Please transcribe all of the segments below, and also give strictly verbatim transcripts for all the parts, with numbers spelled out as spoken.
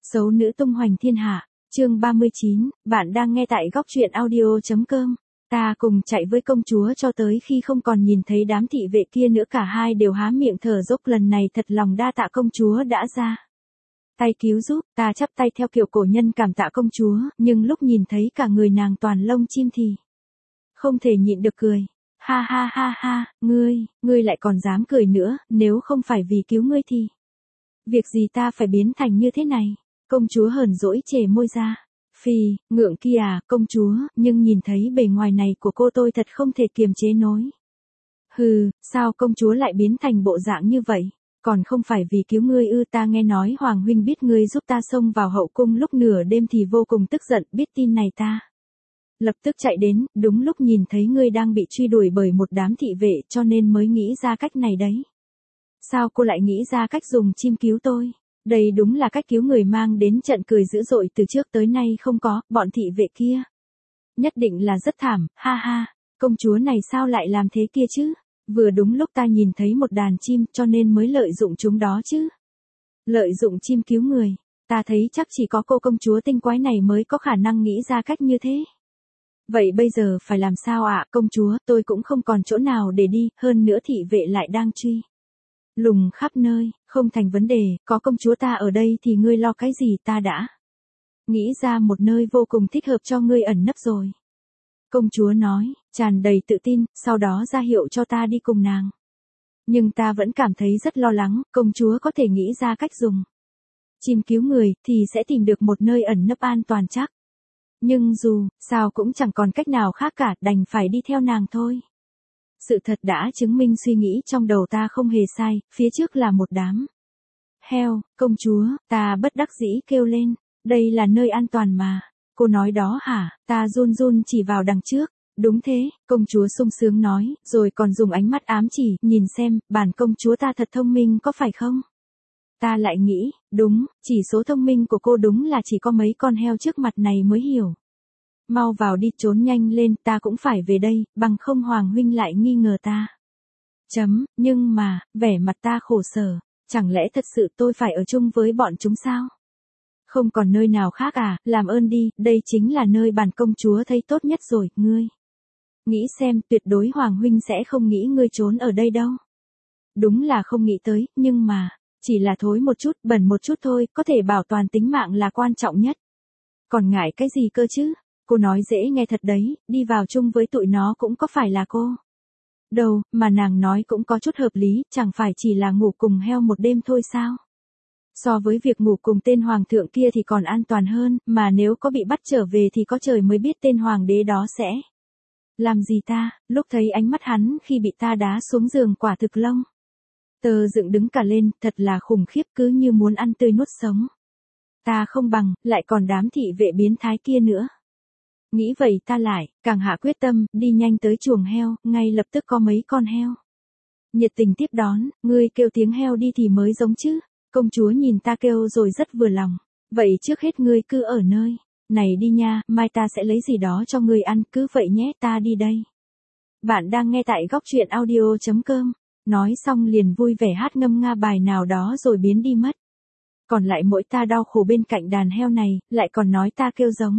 Xấu nữ tung hoành thiên hạ, chương ba mươi chín, bạn đang nghe tại góc truyện audio.com. Ta cùng chạy với công chúa cho tới khi không còn nhìn thấy đám thị vệ kia nữa, cả hai đều há miệng thở dốc. Lần này thật lòng đa tạ công chúa đã ra tay cứu giúp. Ta chắp tay theo kiểu cổ nhân cảm tạ công chúa, nhưng lúc nhìn thấy cả người nàng toàn lông chim thì không thể nhịn được cười. Ha ha ha ha, ngươi, ngươi lại còn dám cười nữa, nếu không phải vì cứu ngươi thì việc gì ta phải biến thành như thế này? Công chúa hờn dỗi chề môi ra. Phì, ngượng kia à, công chúa, nhưng nhìn thấy bề ngoài này của cô tôi thật không thể kiềm chế nổi. Hừ, sao công chúa lại biến thành bộ dạng như vậy? Còn không phải vì cứu ngươi ư? Ta nghe nói Hoàng huynh biết ngươi giúp ta xông vào hậu cung lúc nửa đêm thì vô cùng tức giận, biết tin này ta lập tức chạy đến, đúng lúc nhìn thấy ngươi đang bị truy đuổi bởi một đám thị vệ cho nên mới nghĩ ra cách này đấy. Sao cô lại nghĩ ra cách dùng chim cứu tôi? Đây đúng là cách cứu người mang đến trận cười dữ dội từ trước tới nay không có, bọn thị vệ kia nhất định là rất thảm, ha ha. Công chúa này sao lại làm thế kia chứ? Vừa đúng lúc ta nhìn thấy một đàn chim cho nên mới lợi dụng chúng đó chứ. Lợi dụng chim cứu người, ta thấy chắc chỉ có cô công chúa tinh quái này mới có khả năng nghĩ ra cách như thế. Vậy bây giờ phải làm sao ạ? À? Công chúa, tôi cũng không còn chỗ nào để đi, hơn nữa thị vệ lại đang truy lùng khắp nơi. Không thành vấn đề, có công chúa ta ở đây thì ngươi lo cái gì? Ta đã nghĩ ra một nơi vô cùng thích hợp cho ngươi ẩn nấp rồi. Công chúa nói, tràn đầy tự tin, sau đó ra hiệu cho ta đi cùng nàng. Nhưng ta vẫn cảm thấy rất lo lắng, công chúa có thể nghĩ ra cách dùng chim cứu người thì sẽ tìm được một nơi ẩn nấp an toàn chắc. Nhưng dù sao cũng chẳng còn cách nào khác cả, đành phải đi theo nàng thôi. Sự thật đã chứng minh suy nghĩ trong đầu ta không hề sai, phía trước là một đám heo. Công chúa, ta bất đắc dĩ kêu lên, đây là nơi an toàn mà. Cô nói đó hả? Ta run run chỉ vào đằng trước. Đúng thế, công chúa sung sướng nói, rồi còn dùng ánh mắt ám chỉ, nhìn xem, bản công chúa ta thật thông minh có phải không? Ta lại nghĩ, đúng, chỉ số thông minh của cô đúng là chỉ có mấy con heo trước mặt này mới hiểu. Mau vào đi, trốn nhanh lên, ta cũng phải về đây, bằng không Hoàng huynh lại nghi ngờ ta. Chấm, nhưng mà, vẻ mặt ta khổ sở, chẳng lẽ thật sự tôi phải ở chung với bọn chúng sao? Không còn nơi nào khác à, làm ơn đi, đây chính là nơi bản công chúa thấy tốt nhất rồi, ngươi. Nghĩ xem, tuyệt đối Hoàng huynh sẽ không nghĩ ngươi trốn ở đây đâu. Đúng là không nghĩ tới, nhưng mà, chỉ là thối một chút, bẩn một chút thôi, có thể bảo toàn tính mạng là quan trọng nhất. Còn ngại cái gì cơ chứ? Cô nói dễ nghe thật đấy, đi vào chung với tụi nó cũng có phải là cô đâu, mà nàng nói cũng có chút hợp lý, chẳng phải chỉ là ngủ cùng heo một đêm thôi sao? So với việc ngủ cùng tên hoàng thượng kia thì còn an toàn hơn, mà nếu có bị bắt trở về thì có trời mới biết tên hoàng đế đó sẽ làm gì ta. Lúc thấy ánh mắt hắn khi bị ta đá xuống giường quả thực lông tơ dựng đứng cả lên, thật là khủng khiếp, cứ như muốn ăn tươi nuốt sống. Ta không bằng, lại còn đám thị vệ biến thái kia nữa. Nghĩ vậy ta lại, càng hạ quyết tâm, đi nhanh tới chuồng heo, ngay lập tức có mấy con heo nhiệt tình tiếp đón. Ngươi kêu tiếng heo đi thì mới giống chứ. Công chúa nhìn ta kêu rồi rất vừa lòng. Vậy trước hết ngươi cứ ở nơi này đi nha, mai ta sẽ lấy gì đó cho ngươi ăn, cứ vậy nhé, ta đi đây. Bạn đang nghe tại góc truyện audio.com. Nói xong liền vui vẻ hát ngâm nga bài nào đó rồi biến đi mất. Còn lại mỗi ta đau khổ bên cạnh đàn heo này, lại còn nói ta kêu giống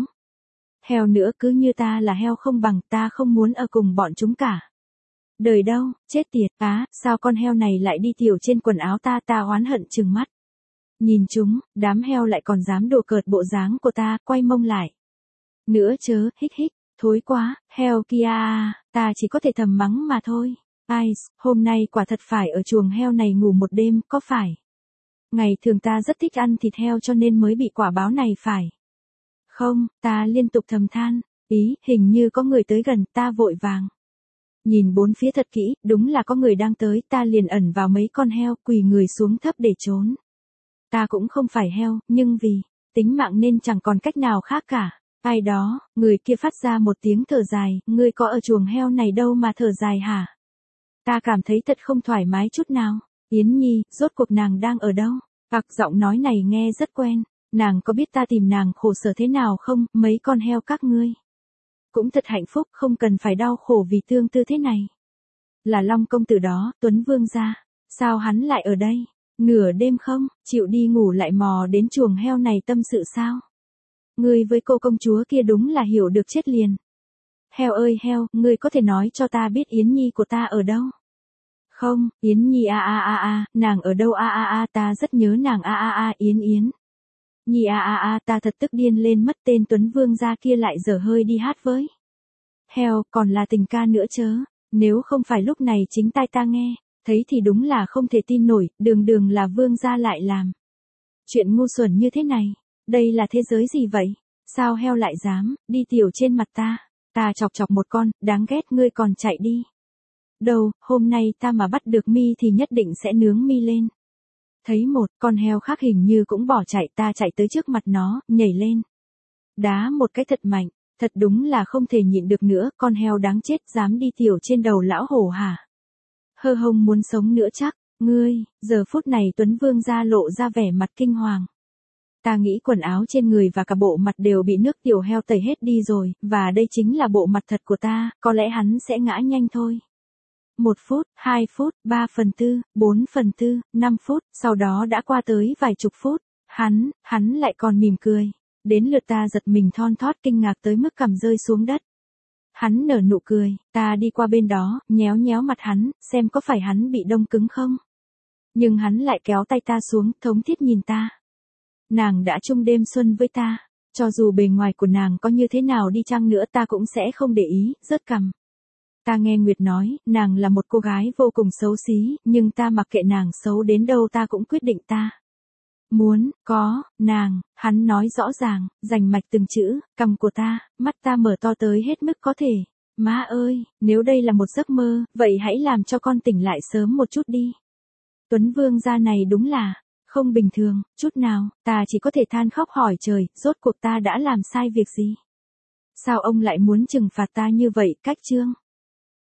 heo nữa, cứ như ta là heo không bằng, ta không muốn ở cùng bọn chúng cả. Đời đâu, chết tiệt, á, sao con heo này lại đi tiểu trên quần áo ta? Ta oán hận trừng mắt nhìn chúng, đám heo lại còn dám đùa cợt bộ dáng của ta, quay mông lại nữa chớ, hích hích, thối quá, heo kia à, ta chỉ có thể thầm mắng mà thôi. Ai, hôm nay quả thật phải ở chuồng heo này ngủ một đêm, có phải ngày thường ta rất thích ăn thịt heo cho nên mới bị quả báo này phải không? Ta liên tục thầm than, ý, hình như có người tới gần, ta vội vàng nhìn bốn phía thật kỹ, đúng là có người đang tới, ta liền ẩn vào mấy con heo, quỳ người xuống thấp để trốn. Ta cũng không phải heo, nhưng vì tính mạng nên chẳng còn cách nào khác cả. Ai đó, người kia phát ra một tiếng thở dài, ngươi có ở chuồng heo này đâu mà thở dài hả? Ta cảm thấy thật không thoải mái chút nào. Yến Nhi, rốt cuộc nàng đang ở đâu? Ặc, giọng nói này nghe rất quen. Nàng có biết ta tìm nàng khổ sở thế nào không? Mấy con heo các ngươi cũng thật hạnh phúc, không cần phải đau khổ vì tương tư thế này. Là Long công tử đó, Tuấn Vương gia. Sao hắn lại ở đây? Nửa đêm không, chịu đi ngủ lại mò đến chuồng heo này tâm sự sao? Ngươi với cô công chúa kia đúng là hiểu được chết liền. Heo ơi heo, ngươi có thể nói cho ta biết Yến Nhi của ta ở đâu? Không, Yến Nhi a a a a, nàng ở đâu a a a, ta rất nhớ nàng a a a, Yến Yến. Nhi a a a, ta thật tức điên lên mất, tên Tuấn Vương gia kia lại dở hơi đi hát với. Heo, còn là tình ca nữa chớ, nếu không phải lúc này chính tai ta nghe, thấy thì đúng là không thể tin nổi, đường đường là vương gia lại làm. Chuyện ngu xuẩn như thế này, đây là thế giới gì vậy? Sao heo lại dám, đi tiểu trên mặt ta, ta chọc chọc một con, đáng ghét ngươi còn chạy đi. Đâu, hôm nay ta mà bắt được mi thì nhất định sẽ nướng mi lên. Thấy một con heo khác hình như cũng bỏ chạy, ta chạy tới trước mặt nó, nhảy lên. Đá một cái thật mạnh, thật đúng là không thể nhịn được nữa, con heo đáng chết dám đi tiểu trên đầu lão hổ hả? Hơ hông muốn sống nữa chắc, ngươi, giờ phút này Tuấn Vương gia lộ ra vẻ mặt kinh hoàng. Ta nghĩ quần áo trên người và cả bộ mặt đều bị nước tiểu heo tẩy hết đi rồi, và đây chính là bộ mặt thật của ta, có lẽ hắn sẽ ngã nhanh thôi. Một phút, hai phút, ba phần tư, bốn phần tư, năm phút, sau đó đã qua tới vài chục phút. Hắn, hắn lại còn mỉm cười. Đến lượt ta giật mình thon thót kinh ngạc tới mức cằm rơi xuống đất. Hắn nở nụ cười, ta đi qua bên đó, nhéo nhéo mặt hắn, xem có phải hắn bị đông cứng không. Nhưng hắn lại kéo tay ta xuống, thống thiết nhìn ta. Nàng đã chung đêm xuân với ta, cho dù bề ngoài của nàng có như thế nào đi chăng nữa ta cũng sẽ không để ý, rớt cằm. Ta nghe Nguyệt nói, nàng là một cô gái vô cùng xấu xí, nhưng ta mặc kệ nàng xấu đến đâu ta cũng quyết định ta. Muốn, có, nàng, hắn nói rõ ràng, rành mạch từng chữ, cằm của ta, mắt ta mở to tới hết mức có thể. Má ơi, nếu đây là một giấc mơ, vậy hãy làm cho con tỉnh lại sớm một chút đi. Tuấn Vương gia này đúng là, không bình thường, chút nào, ta chỉ có thể than khóc hỏi trời, rốt cuộc ta đã làm sai việc gì? Sao ông lại muốn trừng phạt ta như vậy, Cách Trương?